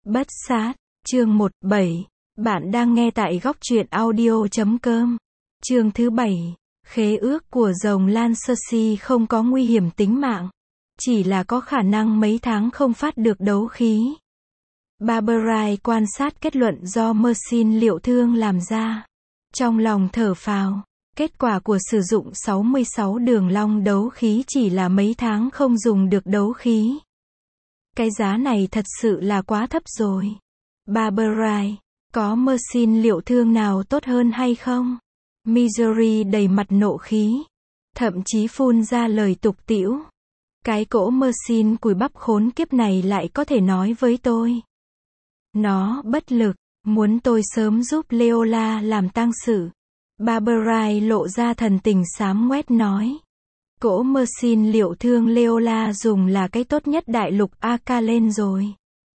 Bất sát, chương 17. Bạn đang nghe tại góc truyện audio.com. Chương thứ 7. Khế ước của rồng Lan Cersei không có nguy hiểm tính mạng. Chỉ là có khả năng mấy tháng không phát được đấu khí. Barbara quan sát kết luận do Mercin liệu thương làm ra. Trong lòng thở phào. Kết quả của sử dụng 66 đường long đấu khí chỉ là mấy tháng không dùng được đấu khí. Cái giá này thật sự là quá thấp rồi. Barbara, có Mercin liệu thương nào tốt hơn hay không? Marjorie đầy mặt nộ khí. Thậm chí phun ra lời tục tĩu. Cái cỗ Mercin cùi bắp khốn kiếp này lại có thể nói với tôi. Nó bất lực, muốn tôi sớm giúp Leola làm tang sự. Barbara lộ ra thần tình xám ngoét nói. Cỗ Mercin liệu thương Leola dùng là cái tốt nhất đại lục Akalen rồi.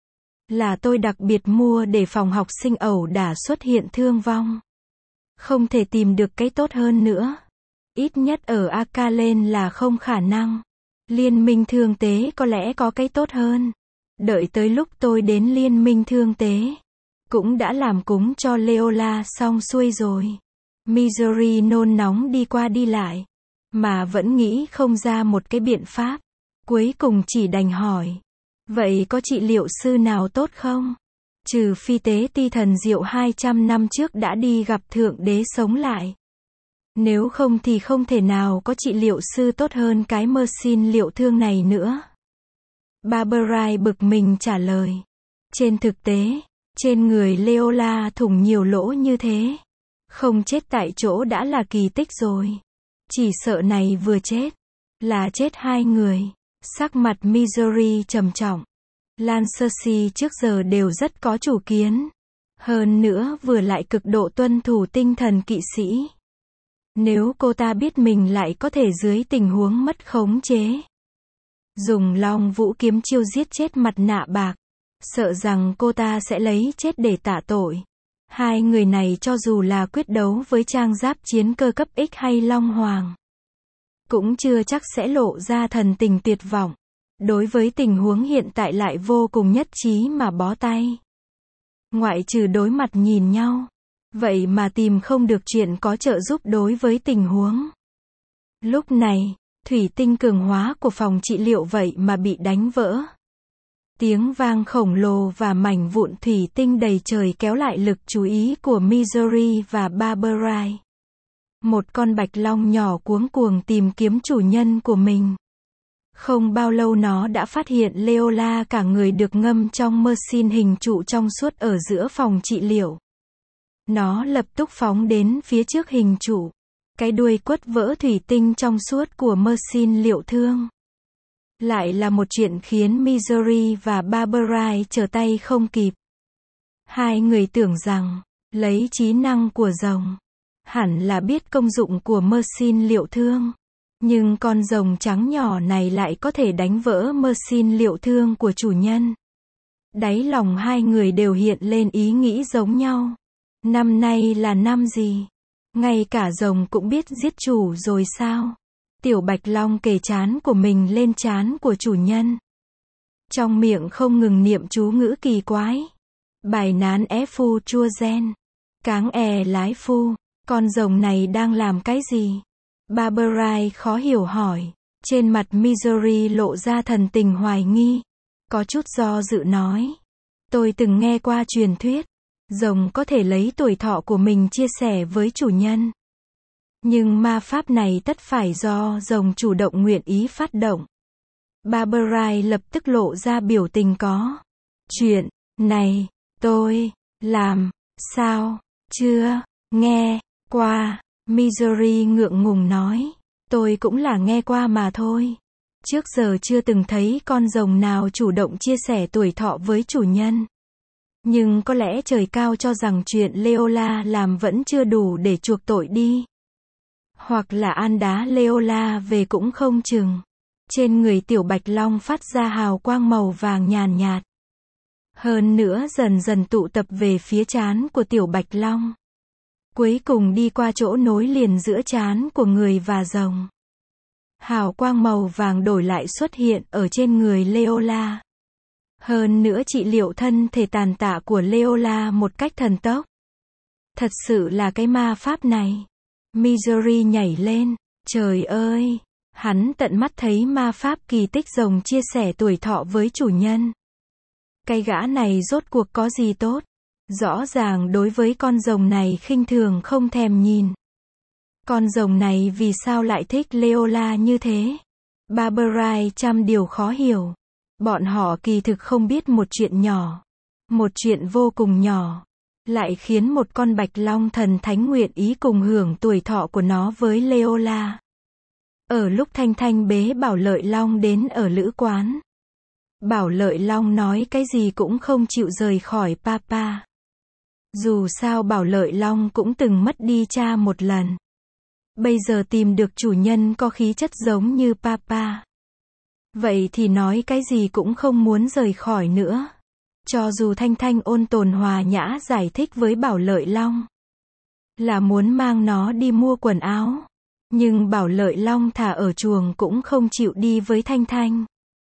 Là tôi đặc biệt mua để phòng học sinh ẩu đả xuất hiện thương vong. Không thể tìm được cái tốt hơn nữa. Ít nhất ở Akalen là không khả năng. Liên minh thương tế có lẽ có cái tốt hơn. Đợi tới lúc tôi đến liên minh thương tế. Cũng đã làm cúng cho Leola xong xuôi rồi. Marjorie nôn nóng đi qua đi lại. Mà vẫn nghĩ không ra một cái biện pháp. Cuối cùng chỉ đành hỏi. Vậy có trị liệu sư nào tốt không? Trừ phi tế ti thần diệu 200 năm trước đã đi gặp thượng đế sống lại. Nếu không thì không thể nào có trị liệu sư tốt hơn cái Mercin liệu thương này nữa. Barbara bực mình trả lời. Trên thực tế, trên người Leola thủng nhiều lỗ như thế. Không chết tại chỗ đã là kỳ tích rồi. Chỉ sợ này vừa chết, là chết hai người. Sắc mặt Marjorie trầm trọng. Lan Cersei trước giờ đều rất có chủ kiến. Hơn nữa vừa lại cực độ tuân thủ tinh thần kỵ sĩ. Nếu cô ta biết mình lại có thể dưới tình huống mất khống chế. Dùng long vũ kiếm chiêu giết chết mặt nạ bạc. Sợ rằng cô ta sẽ lấy chết để tạ tội. Hai người này cho dù là quyết đấu với trang giáp chiến cơ cấp X hay Long Hoàng. Cũng chưa chắc sẽ lộ ra thần tình tuyệt vọng. Đối với tình huống hiện tại lại vô cùng nhất trí mà bó tay. Ngoại trừ đối mặt nhìn nhau. Vậy mà tìm không được chuyện có trợ giúp đối với tình huống. Lúc này, thủy tinh cường hóa của phòng trị liệu vậy mà bị đánh vỡ. Tiếng vang khổng lồ và mảnh vụn thủy tinh đầy trời kéo lại lực chú ý của Marjorie và Barbara. Một con bạch long nhỏ cuống cuồng tìm kiếm chủ nhân của mình. Không bao lâu nó đã phát hiện Leola cả người được ngâm trong Mercin hình trụ trong suốt ở giữa phòng trị liệu. Nó lập tức phóng đến phía trước hình trụ. Cái đuôi quất vỡ thủy tinh trong suốt của Mercin liệu thương. Lại là một chuyện khiến Marjorie và Barbara trở tay không kịp. Hai người tưởng rằng, lấy trí năng của rồng, hẳn là biết công dụng của Mercin liệu thương. Nhưng con rồng trắng nhỏ này lại có thể đánh vỡ Mercin liệu thương của chủ nhân. Đáy lòng hai người đều hiện lên ý nghĩ giống nhau. Năm nay là năm gì? Ngay cả rồng cũng biết giết chủ rồi sao? Tiểu Bạch Long kề trán của mình lên trán của chủ nhân. Trong miệng không ngừng niệm chú ngữ kỳ quái. Bài nán é phu chua gen. Cáng lái phu. Con rồng này đang làm cái gì? Barbara khó hiểu hỏi. Trên mặt Marjorie lộ ra thần tình hoài nghi. Có chút do dự nói. Tôi từng nghe qua truyền thuyết. Rồng có thể lấy tuổi thọ của mình chia sẻ với chủ nhân. Nhưng ma pháp này tất phải do rồng chủ động nguyện ý phát động. Barbara lập tức lộ ra biểu tình có. Chuyện này, tôi làm sao chưa nghe qua. Marjorie ngượng ngùng nói. Tôi cũng là nghe qua mà thôi. Trước giờ chưa từng thấy con rồng nào chủ động chia sẻ tuổi thọ với chủ nhân. Nhưng có lẽ trời cao cho rằng chuyện Leola làm vẫn chưa đủ để chuộc tội đi. Hoặc là an đá Leola về cũng không chừng. Trên người tiểu Bạch Long phát ra hào quang màu vàng nhàn nhạt. Hơn nữa dần dần tụ tập về phía trán của tiểu Bạch Long. Cuối cùng đi qua chỗ nối liền giữa trán của người và rồng. Hào quang màu vàng đổi lại xuất hiện ở trên người Leola. Hơn nữa trị liệu thân thể tàn tạ của Leola một cách thần tốc. Thật sự là cái ma pháp này. Missouri nhảy lên. Trời ơi! Hắn tận mắt thấy ma pháp kỳ tích rồng chia sẻ tuổi thọ với chủ nhân. Cái gã này rốt cuộc có gì tốt? Rõ ràng đối với con rồng này khinh thường không thèm nhìn. Con rồng này vì sao lại thích Leola như thế? Barbara trăm điều khó hiểu. Bọn họ kỳ thực không biết một chuyện nhỏ. Một chuyện vô cùng nhỏ. Lại khiến một con bạch long thần thánh nguyện ý cùng hưởng tuổi thọ của nó với Leola. Ở lúc Thanh Thanh bế Bảo Lợi Long đến ở lữ quán. Bảo Lợi Long nói cái gì cũng không chịu rời khỏi Papa. Dù sao Bảo Lợi Long cũng từng mất đi cha một lần. Bây giờ tìm được chủ nhân có khí chất giống như Papa. Vậy thì nói cái gì cũng không muốn rời khỏi nữa. Cho dù Thanh Thanh ôn tồn hòa nhã giải thích với Bảo Lợi Long. Là muốn mang nó đi mua quần áo. Nhưng Bảo Lợi Long thả ở chuồng cũng không chịu đi với Thanh Thanh.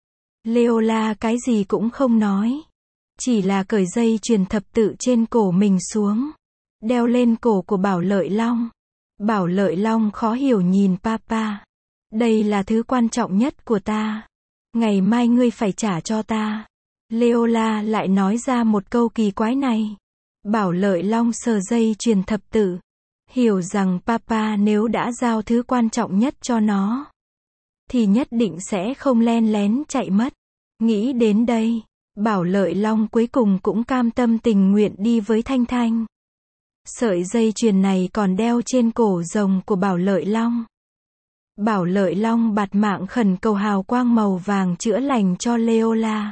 Leola cái gì cũng không nói. Chỉ là cởi dây chuyền thập tự trên cổ mình xuống. Đeo lên cổ của Bảo Lợi Long. Bảo Lợi Long khó hiểu nhìn Papa. Đây là thứ quan trọng nhất của ta. Ngày mai ngươi phải trả cho ta. Leola lại nói ra một câu kỳ quái này. Bảo Lợi Long sờ dây chuyền thập tự. Hiểu rằng Papa nếu đã giao thứ quan trọng nhất cho nó. Thì nhất định sẽ không len lén chạy mất. Nghĩ đến đây. Bảo Lợi Long cuối cùng cũng cam tâm tình nguyện đi với Thanh Thanh. Sợi dây chuyền này còn đeo trên cổ rồng của Bảo Lợi Long. Bảo Lợi Long bạt mạng khẩn cầu hào quang màu vàng chữa lành cho Leola.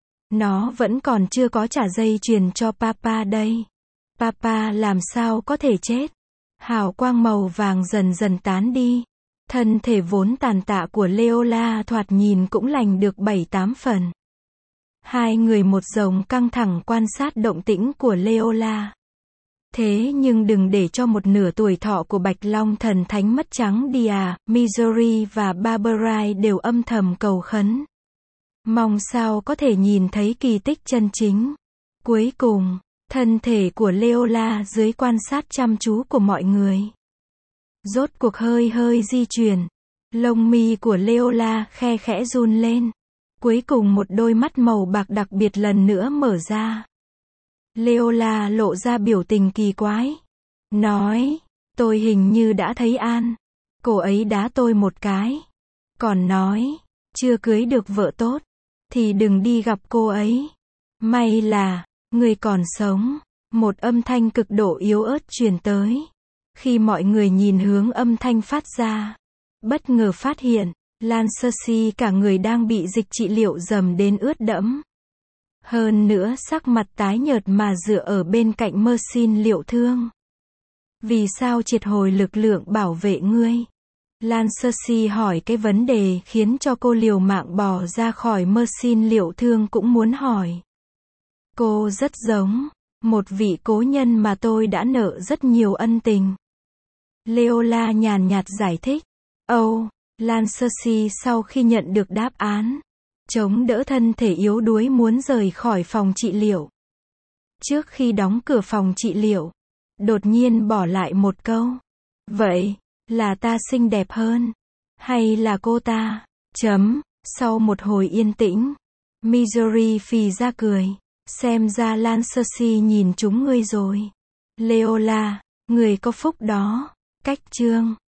Nó vẫn còn chưa có trả dây chuyền cho Papa đây. Papa làm sao có thể chết? Hào quang màu vàng dần dần tán đi. Thân thể vốn tàn tạ của Leola thoạt nhìn cũng lành được 7-8 phần. Hai người một rồng căng thẳng quan sát động tĩnh của Leola. Thế nhưng đừng để cho một nửa tuổi thọ của Bạch Long thần thánh mất trắng đi à. Missouri và Barbara đều âm thầm cầu khấn. Mong sao có thể nhìn thấy kỳ tích chân chính. Cuối cùng, thân thể của Leola dưới quan sát chăm chú của mọi người. Rốt cuộc hơi hơi di chuyển. Lông mi của Leola khe khẽ run lên. Cuối cùng một đôi mắt màu bạc đặc biệt lần nữa mở ra. Leola lộ ra biểu tình kỳ quái. Nói, tôi hình như đã thấy An. Cô ấy đá tôi một cái. Còn nói, chưa cưới được vợ tốt. Thì đừng đi gặp cô ấy. May là, người còn sống. Một âm thanh cực độ yếu ớt truyền tới. Khi mọi người nhìn hướng âm thanh phát ra. Bất ngờ phát hiện, Lancersea cả người đang bị dịch trị liệu dầm đến ướt đẫm. Hơn nữa sắc mặt tái nhợt mà dựa ở bên cạnh Mersin liệu thương. Vì sao triệt hồi lực lượng bảo vệ ngươi? Lancersea hỏi cái vấn đề khiến cho cô liều mạng bò ra khỏi Mersin liệu thương cũng muốn hỏi. Cô rất giống một vị cố nhân mà tôi đã nợ rất nhiều ân tình. Leola nhàn nhạt giải thích. Lancersea sau khi nhận được đáp án, chống đỡ thân thể yếu đuối muốn rời khỏi phòng trị liệu. Trước khi đóng cửa phòng trị liệu, đột nhiên bỏ lại một câu. Vậy, là ta xinh đẹp hơn? Hay là cô ta? Sau một hồi yên tĩnh, Missouri phì ra cười. Xem ra Lancersea nhìn chúng ngươi rồi. Leola, người có phúc đó. Cách chương